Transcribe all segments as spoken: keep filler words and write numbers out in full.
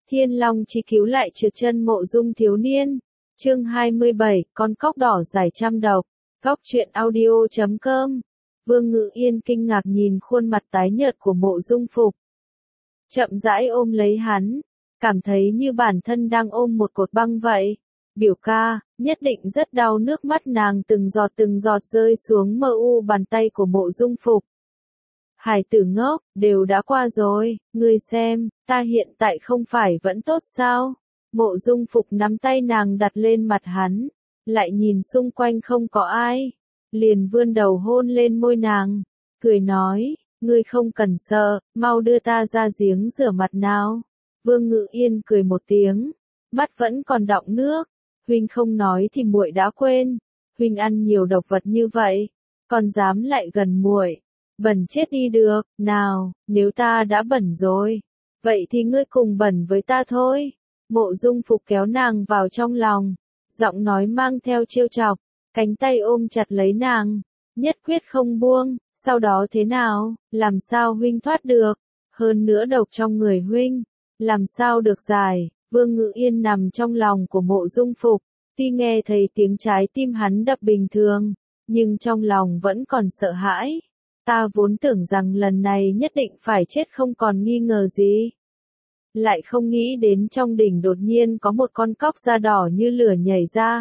Thiên Long chi cứu lại trượt chân Mộ Dung thiếu niên. Chương hai mươi bảy, con cóc đỏ giải trăm độc. Góc truyện audio chấm com. Vương Ngự Yên kinh ngạc nhìn khuôn mặt tái nhợt của Mộ Dung Phục. Chậm rãi ôm lấy hắn, cảm thấy như bản thân đang ôm một cột băng vậy. Biểu ca, nhất định rất đau, nước mắt nàng từng giọt từng giọt rơi xuống mờ u bàn tay của Mộ Dung Phục. Hải tử ngốc, đều đã qua rồi, ngươi xem, ta hiện tại không phải vẫn tốt sao? Mộ Dung Phục nắm tay nàng đặt lên mặt hắn, lại nhìn xung quanh không có ai, liền vươn đầu hôn lên môi nàng, cười nói, ngươi không cần sợ, mau đưa ta ra giếng rửa mặt nào. Vương Ngự Yên cười một tiếng, mắt vẫn còn đọng nước, huynh không nói thì muội đã quên, huynh ăn nhiều độc vật như vậy, còn dám lại gần muội. Bẩn chết đi được, nào, nếu ta đã bẩn rồi, vậy thì ngươi cùng bẩn với ta thôi. Mộ Dung Phục kéo nàng vào trong lòng, giọng nói mang theo trêu chọc, cánh tay ôm chặt lấy nàng, nhất quyết không buông, sau đó thế nào, làm sao huynh thoát được, hơn nữa độc trong người huynh, làm sao được giải. Vương Ngự Yên nằm trong lòng của Mộ Dung Phục, tuy nghe thấy tiếng trái tim hắn đập bình thường, nhưng trong lòng vẫn còn sợ hãi. Ta vốn tưởng rằng lần này nhất định phải chết không còn nghi ngờ gì. Lại không nghĩ đến trong đỉnh đột nhiên có một con cóc da đỏ như lửa nhảy ra.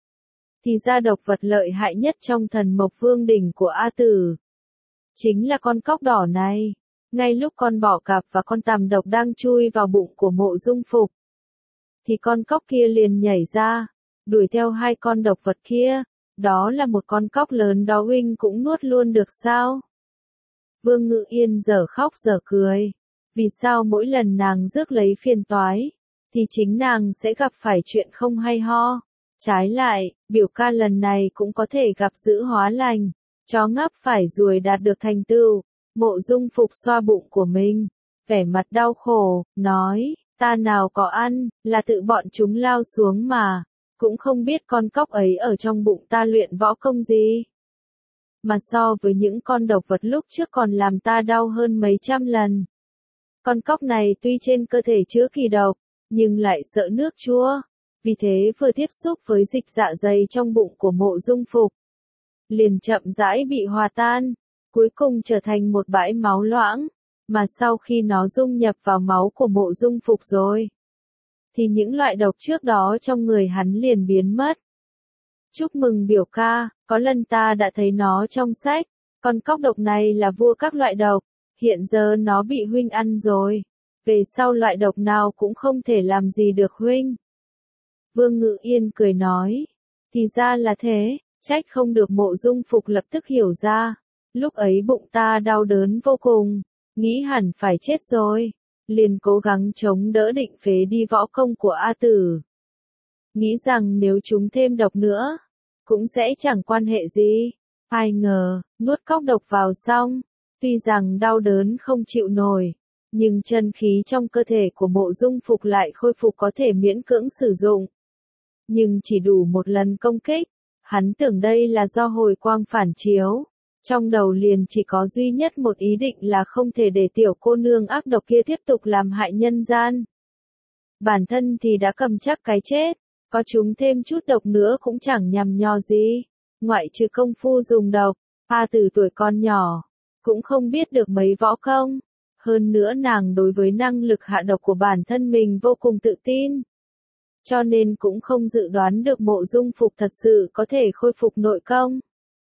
Thì ra độc vật lợi hại nhất trong Thần Mộc Vương đỉnh của A Tử chính là con cóc đỏ này. Ngay lúc con bọ cạp và con tằm độc đang chui vào bụng của Mộ Dung Phục, thì con cóc kia liền nhảy ra, đuổi theo hai con độc vật kia. Đó là một con cóc lớn đó, huynh cũng nuốt luôn được sao? Vương Ngự Yên giờ khóc giờ cười. Vì sao mỗi lần nàng rước lấy phiền toái, thì chính nàng sẽ gặp phải chuyện không hay ho. Trái lại, biểu ca lần này cũng có thể gặp dữ hóa lành, chó ngáp phải ruồi đạt được thành tựu. Mộ Dung Phục xoa bụng của mình, vẻ mặt đau khổ, nói, ta nào có ăn, là tự bọn chúng lao xuống mà, cũng không biết con cóc ấy ở trong bụng ta luyện võ công gì. Mà so với những con độc vật lúc trước còn làm ta đau hơn mấy trăm lần. Con cóc này tuy trên cơ thể chứa kỳ độc, nhưng lại sợ nước chua, vì thế vừa tiếp xúc với dịch dạ dày trong bụng của Mộ Dung Phục, liền chậm rãi bị hòa tan, cuối cùng trở thành một bãi máu loãng, mà sau khi nó dung nhập vào máu của Mộ Dung Phục rồi, thì những loại độc trước đó trong người hắn liền biến mất. Chúc mừng biểu ca, có lần ta đã thấy nó trong sách, con cóc độc này là vua các loại độc, hiện giờ nó bị huynh ăn rồi, về sau loại độc nào cũng không thể làm gì được huynh. Vương Ngự Yên cười nói, thì ra là thế, trách không được. Mộ Dung Phục lập tức hiểu ra, lúc ấy bụng ta đau đớn vô cùng, nghĩ hẳn phải chết rồi, liền cố gắng chống đỡ định phế đi võ công của A Tử. Nghĩ rằng nếu chúng thêm độc nữa, cũng sẽ chẳng quan hệ gì. Ai ngờ, nuốt cóc độc vào xong, tuy rằng đau đớn không chịu nổi, nhưng chân khí trong cơ thể của Mộ Dung Phục lại khôi phục có thể miễn cưỡng sử dụng. Nhưng chỉ đủ một lần công kích, hắn tưởng đây là do hồi quang phản chiếu, trong đầu liền chỉ có duy nhất một ý định là không thể để tiểu cô nương ác độc kia tiếp tục làm hại nhân gian. Bản thân thì đã cầm chắc cái chết, có chúng thêm chút độc nữa cũng chẳng nhằm nhò gì, ngoại trừ công phu dùng độc, A Tử tuổi con nhỏ, cũng không biết được mấy võ công, hơn nữa nàng đối với năng lực hạ độc của bản thân mình vô cùng tự tin, cho nên cũng không dự đoán được Mộ Dung Phục thật sự có thể khôi phục nội công.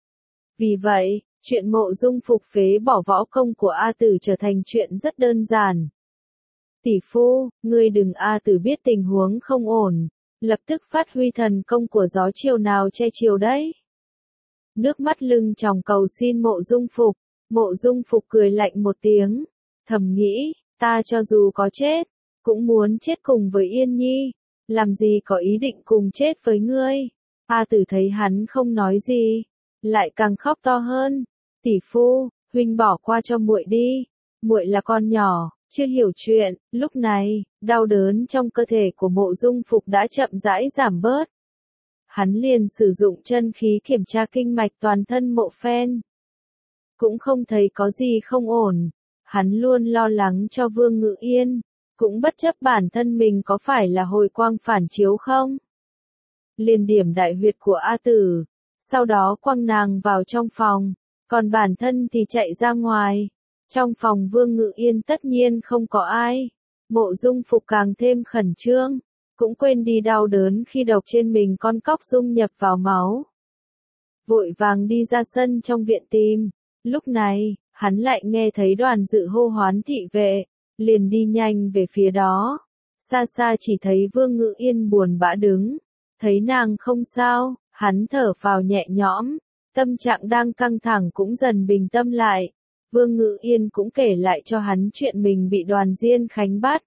Vì vậy, chuyện Mộ Dung Phục phế bỏ võ công của A Tử trở thành chuyện rất đơn giản. Tỷ phu, ngươi đừng A Tử biết tình huống không ổn, lập tức phát huy thần công của gió chiều nào che chiều đấy. Nước mắt lưng tròng cầu xin Mộ Dung Phục. Mộ Dung Phục cười lạnh một tiếng, thầm nghĩ, ta cho dù có chết, cũng muốn chết cùng với Yên Nhi, làm gì có ý định cùng chết với ngươi. A Tử thấy hắn không nói gì, lại càng khóc to hơn, tỷ phu, huynh bỏ qua cho muội đi, muội là con nhỏ, chưa hiểu chuyện. Lúc này, đau đớn trong cơ thể của Mộ Dung Phục đã chậm rãi giảm bớt. Hắn liền sử dụng chân khí kiểm tra kinh mạch toàn thân một phen, cũng không thấy có gì không ổn. Hắn luôn lo lắng cho Vương Ngự Yên, cũng bất chấp bản thân mình có phải là hồi quang phản chiếu không. Liền điểm đại huyệt của A Tử, sau đó quăng nàng vào trong phòng, còn bản thân thì chạy ra ngoài. Trong phòng Vương Ngự Yên tất nhiên không có ai. Mộ Dung Phục càng thêm khẩn trương, cũng quên đi đau đớn khi độc trên mình con cóc dung nhập vào máu. Vội vàng đi ra sân trong viện tìm, lúc này, hắn lại nghe thấy Đoàn Dự hô hoán thị vệ, liền đi nhanh về phía đó. Xa xa chỉ thấy Vương Ngự Yên buồn bã đứng, thấy nàng không sao, hắn thở phào nhẹ nhõm, tâm trạng đang căng thẳng cũng dần bình tâm lại. Vương Ngự Yên cũng kể lại cho hắn chuyện mình bị Đoàn Diên Khánh bắt.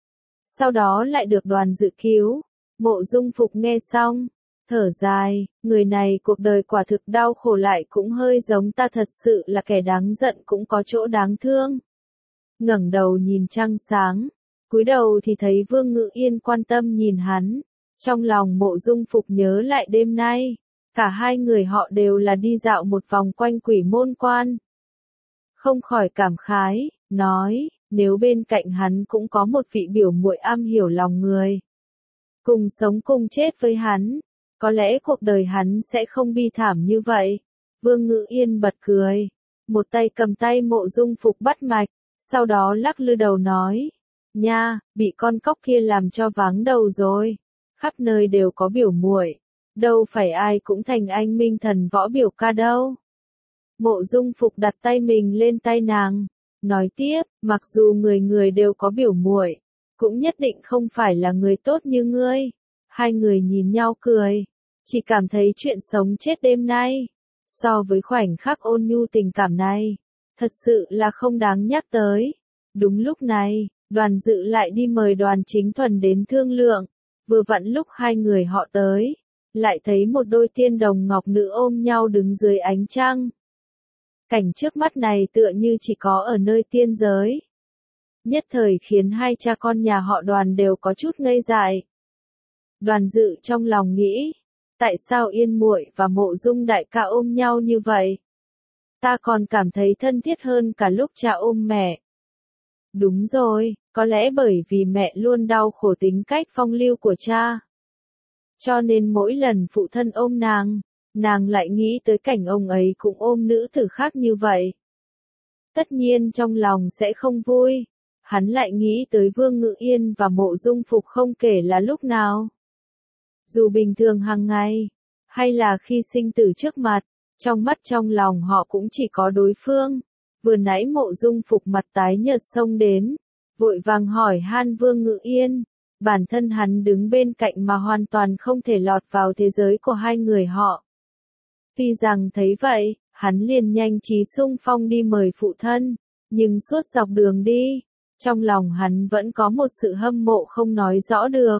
Sau đó lại được Đoàn Dự cứu. Mộ Dung Phục nghe xong, thở dài, người này cuộc đời quả thực đau khổ lại cũng hơi giống ta, thật sự là kẻ đáng giận cũng có chỗ đáng thương. Ngẩng đầu nhìn trăng sáng, cúi đầu thì thấy Vương Ngự Yên quan tâm nhìn hắn. Trong lòng Mộ Dung Phục nhớ lại đêm nay, cả hai người họ đều là đi dạo một vòng quanh Quỷ Môn Quan. Không khỏi cảm khái, nói, nếu bên cạnh hắn cũng có một vị biểu muội am hiểu lòng người, cùng sống cùng chết với hắn, có lẽ cuộc đời hắn sẽ không bi thảm như vậy. Vương Ngự Yên bật cười, một tay cầm tay Mộ Dung Phục bắt mạch, sau đó lắc lư đầu nói, nha, bị con cóc kia làm cho váng đầu rồi, khắp nơi đều có biểu muội, đâu phải ai cũng thành anh minh thần võ biểu ca đâu. Mộ Dung Phục đặt tay mình lên tay nàng, nói tiếp, mặc dù người người đều có biểu muội, cũng nhất định không phải là người tốt như ngươi. Hai người nhìn nhau cười, chỉ cảm thấy chuyện sống chết đêm nay, so với khoảnh khắc ôn nhu tình cảm này, thật sự là không đáng nhắc tới. Đúng lúc này, Đoàn Dự lại đi mời Đoàn Chính Thuần đến thương lượng, vừa vặn lúc hai người họ tới, lại thấy một đôi tiên đồng ngọc nữ ôm nhau đứng dưới ánh trăng. Cảnh trước mắt này tựa như chỉ có ở nơi tiên giới. Nhất thời khiến hai cha con nhà họ Đoàn đều có chút ngây dại. Đoàn Dự trong lòng nghĩ, tại sao Yên muội và Mộ Dung đại ca ôm nhau như vậy? Ta còn cảm thấy thân thiết hơn cả lúc cha ôm mẹ. Đúng rồi, có lẽ bởi vì mẹ luôn đau khổ tính cách phong lưu của cha. Cho nên mỗi lần phụ thân ôm nàng, nàng lại nghĩ tới cảnh ông ấy cũng ôm nữ tử khác như vậy. Tất nhiên trong lòng sẽ không vui. Hắn lại nghĩ tới Vương Ngự Yên và Mộ Dung Phục không kể là lúc nào. Dù bình thường hàng ngày, hay là khi sinh tử trước mặt, trong mắt trong lòng họ cũng chỉ có đối phương. Vừa nãy Mộ Dung Phục mặt tái nhợt xông đến, vội vàng hỏi han Vương Ngự Yên. Bản thân hắn đứng bên cạnh mà hoàn toàn không thể lọt vào thế giới của hai người họ. Tuy rằng thấy vậy, hắn liền nhanh trí xung phong đi mời phụ thân, nhưng suốt dọc đường đi, trong lòng hắn vẫn có một sự hâm mộ không nói rõ được.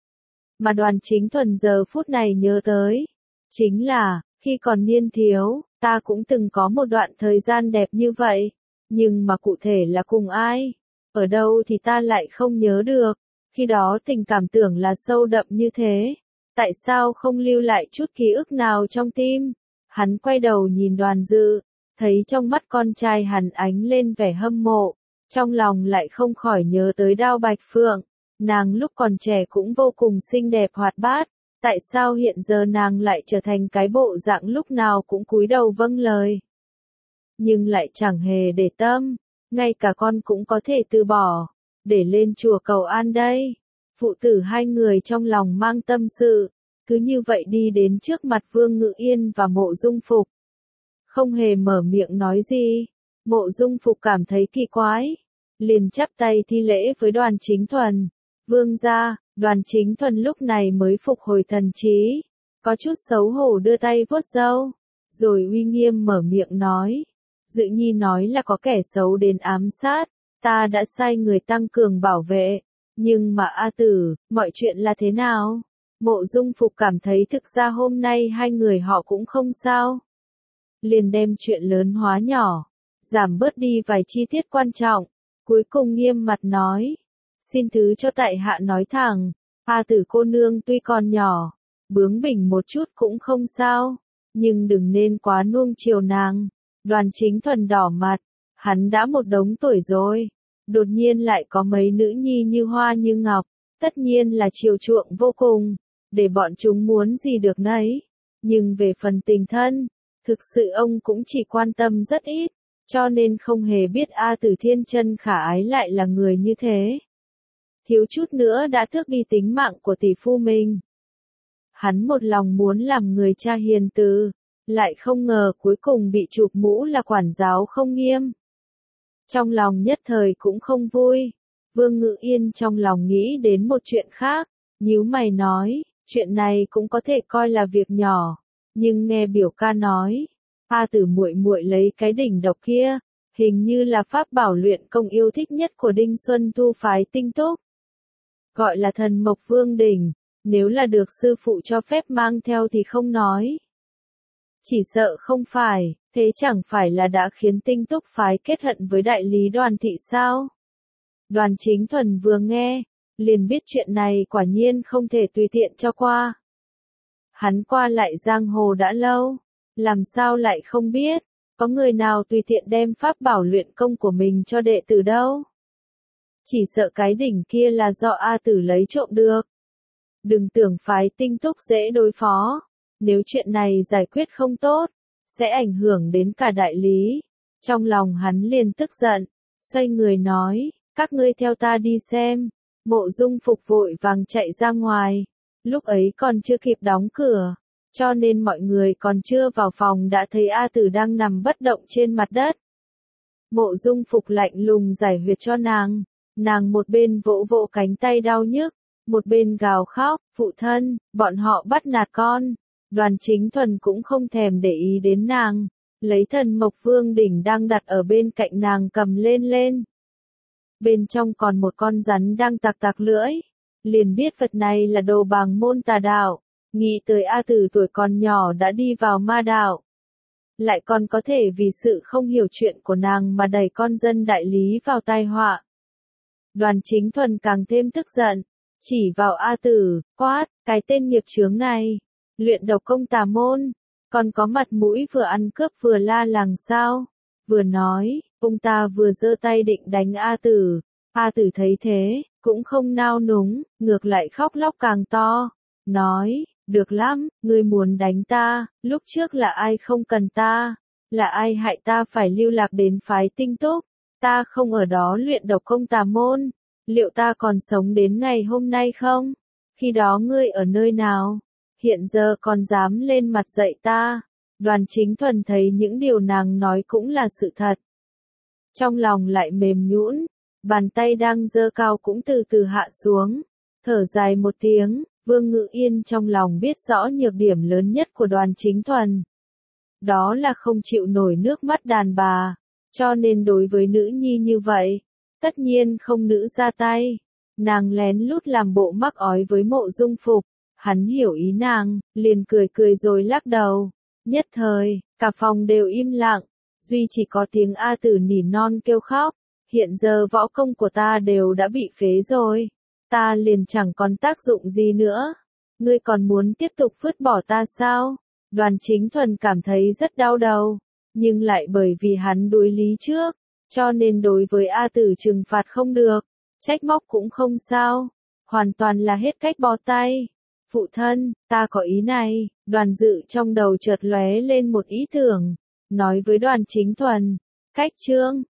Mà Đoàn Chính Thuần giờ phút này nhớ tới, chính là, khi còn niên thiếu, ta cũng từng có một đoạn thời gian đẹp như vậy, nhưng mà cụ thể là cùng ai, ở đâu thì ta lại không nhớ được, khi đó tình cảm tưởng là sâu đậm như thế, tại sao không lưu lại chút ký ức nào trong tim? Hắn quay đầu nhìn Đoàn Dự, thấy trong mắt con trai hắn ánh lên vẻ hâm mộ, trong lòng lại không khỏi nhớ tới Đao Bạch Phượng, nàng lúc còn trẻ cũng vô cùng xinh đẹp hoạt bát, tại sao hiện giờ nàng lại trở thành cái bộ dạng lúc nào cũng cúi đầu vâng lời. Nhưng lại chẳng hề để tâm, ngay cả con cũng có thể từ bỏ, để lên chùa cầu an đây. Phụ tử hai người trong lòng mang tâm sự, cứ như vậy đi đến trước mặt Vương Ngự Yên và Mộ Dung Phục. Không hề mở miệng nói gì, Mộ Dung Phục cảm thấy kỳ quái, liền chắp tay thi lễ với Đoàn Chính Thuần. Vương gia, Đoàn Chính Thuần lúc này mới phục hồi thần trí, có chút xấu hổ đưa tay vuốt râu, rồi uy nghiêm mở miệng nói. Dự nhi nói là có kẻ xấu đến ám sát, ta đã sai người tăng cường bảo vệ, nhưng mà A Tử, mọi chuyện là thế nào? Mộ Dung Phục cảm thấy thực ra hôm nay hai người họ cũng không sao. Liền đem chuyện lớn hóa nhỏ, giảm bớt đi vài chi tiết quan trọng, cuối cùng nghiêm mặt nói. Xin thứ cho tại hạ nói thẳng, A Tử cô nương tuy còn nhỏ, bướng bỉnh một chút cũng không sao, nhưng đừng nên quá nuông chiều nàng. Đoàn Chính Thuần đỏ mặt, hắn đã một đống tuổi rồi, đột nhiên lại có mấy nữ nhi như hoa như ngọc, tất nhiên là chiều chuộng vô cùng, để bọn chúng muốn gì được nấy. Nhưng về phần tình thân, thực sự ông cũng chỉ quan tâm rất ít, cho nên không hề biết A Tử Thiên Chân khả ái lại là người như thế. Thiếu chút nữa đã tước đi tính mạng của tỷ phu mình. Hắn một lòng muốn làm người cha hiền từ, lại không ngờ cuối cùng bị chụp mũ là quản giáo không nghiêm. Trong lòng nhất thời cũng không vui, Vương Ngự Yên trong lòng nghĩ đến một chuyện khác, nhíu mày nói, chuyện này cũng có thể coi là việc nhỏ, nhưng nghe biểu ca nói, A Tử muội muội lấy cái đỉnh độc kia, hình như là pháp bảo luyện công yêu thích nhất của Đinh Xuân Thu phái Tinh Túc. Gọi là Thần Mộc Vương đỉnh, nếu là được sư phụ cho phép mang theo thì không nói. Chỉ sợ không phải, thế chẳng phải là đã khiến Tinh Túc phái kết hận với đại lý Đoàn thị sao? Đoàn Chính Thuần vừa nghe, liền biết chuyện này quả nhiên không thể tùy tiện cho qua. Hắn qua lại giang hồ đã lâu, làm sao lại không biết, có người nào tùy tiện đem pháp bảo luyện công của mình cho đệ tử đâu. Chỉ sợ cái đỉnh kia là do A Tử lấy trộm được. Đừng tưởng phái Tinh Túc dễ đối phó, nếu chuyện này giải quyết không tốt, sẽ ảnh hưởng đến cả đại lý. Trong lòng hắn liền tức giận, xoay người nói, các ngươi theo ta đi xem. Mộ Dung Phục vội vàng chạy ra ngoài, lúc ấy còn chưa kịp đóng cửa, cho nên mọi người còn chưa vào phòng đã thấy A Tử đang nằm bất động trên mặt đất. Mộ Dung Phục lạnh lùng giải huyệt cho nàng, nàng một bên vỗ vỗ cánh tay đau nhức, một bên gào khóc, phụ thân, bọn họ bắt nạt con. Đoàn Chính Thuần cũng không thèm để ý đến nàng, lấy Thần Mộc Vương đỉnh đang đặt ở bên cạnh nàng cầm lên lên. Bên trong còn một con rắn đang tạc tạc lưỡi, liền biết vật này là đồ bàng môn tà đạo, nghĩ tới A Tử tuổi còn nhỏ đã đi vào ma đạo. Lại còn có thể vì sự không hiểu chuyện của nàng mà đẩy con dân đại lý vào tai họa. Đoàn Chính Thuần càng thêm tức giận, chỉ vào A Tử, quát, cái tên nghiệp chướng này, luyện độc công tà môn, còn có mặt mũi vừa ăn cướp vừa la làng sao. Vừa nói, ông ta vừa giơ tay định đánh A Tử, A Tử thấy thế, cũng không nao núng, ngược lại khóc lóc càng to, nói, được lắm, ngươi muốn đánh ta, lúc trước là ai không cần ta, là ai hại ta phải lưu lạc đến phái Tinh Túc, ta không ở đó luyện độc công tà môn, liệu ta còn sống đến ngày hôm nay không? Khi đó ngươi ở nơi nào? Hiện giờ còn dám lên mặt dạy ta? Đoàn Chính Thuần thấy những điều nàng nói cũng là sự thật. Trong lòng lại mềm nhũn, bàn tay đang giơ cao cũng từ từ hạ xuống, thở dài một tiếng, Vương Ngự Yên trong lòng biết rõ nhược điểm lớn nhất của Đoàn Chính Thuần. Đó là không chịu nổi nước mắt đàn bà, cho nên đối với nữ nhi như vậy, tất nhiên không nữ ra tay. Nàng lén lút làm bộ mắc ói với Mộ Dung Phục, hắn hiểu ý nàng, liền cười cười rồi lắc đầu. Nhất thời, cả phòng đều im lặng, duy chỉ có tiếng A Tử nỉ non kêu khóc, hiện giờ võ công của ta đều đã bị phế rồi, ta liền chẳng còn tác dụng gì nữa, ngươi còn muốn tiếp tục vứt bỏ ta sao? Đoàn Chính Thuần cảm thấy rất đau đầu, nhưng lại bởi vì hắn đối lý trước, cho nên đối với A Tử trừng phạt không được, trách móc cũng không sao, hoàn toàn là hết cách bó tay. Phụ thân, ta có ý này. Đoàn Dự trong đầu chợt lóe lên một ý tưởng, nói với Đoàn Chính Thuần, cách chương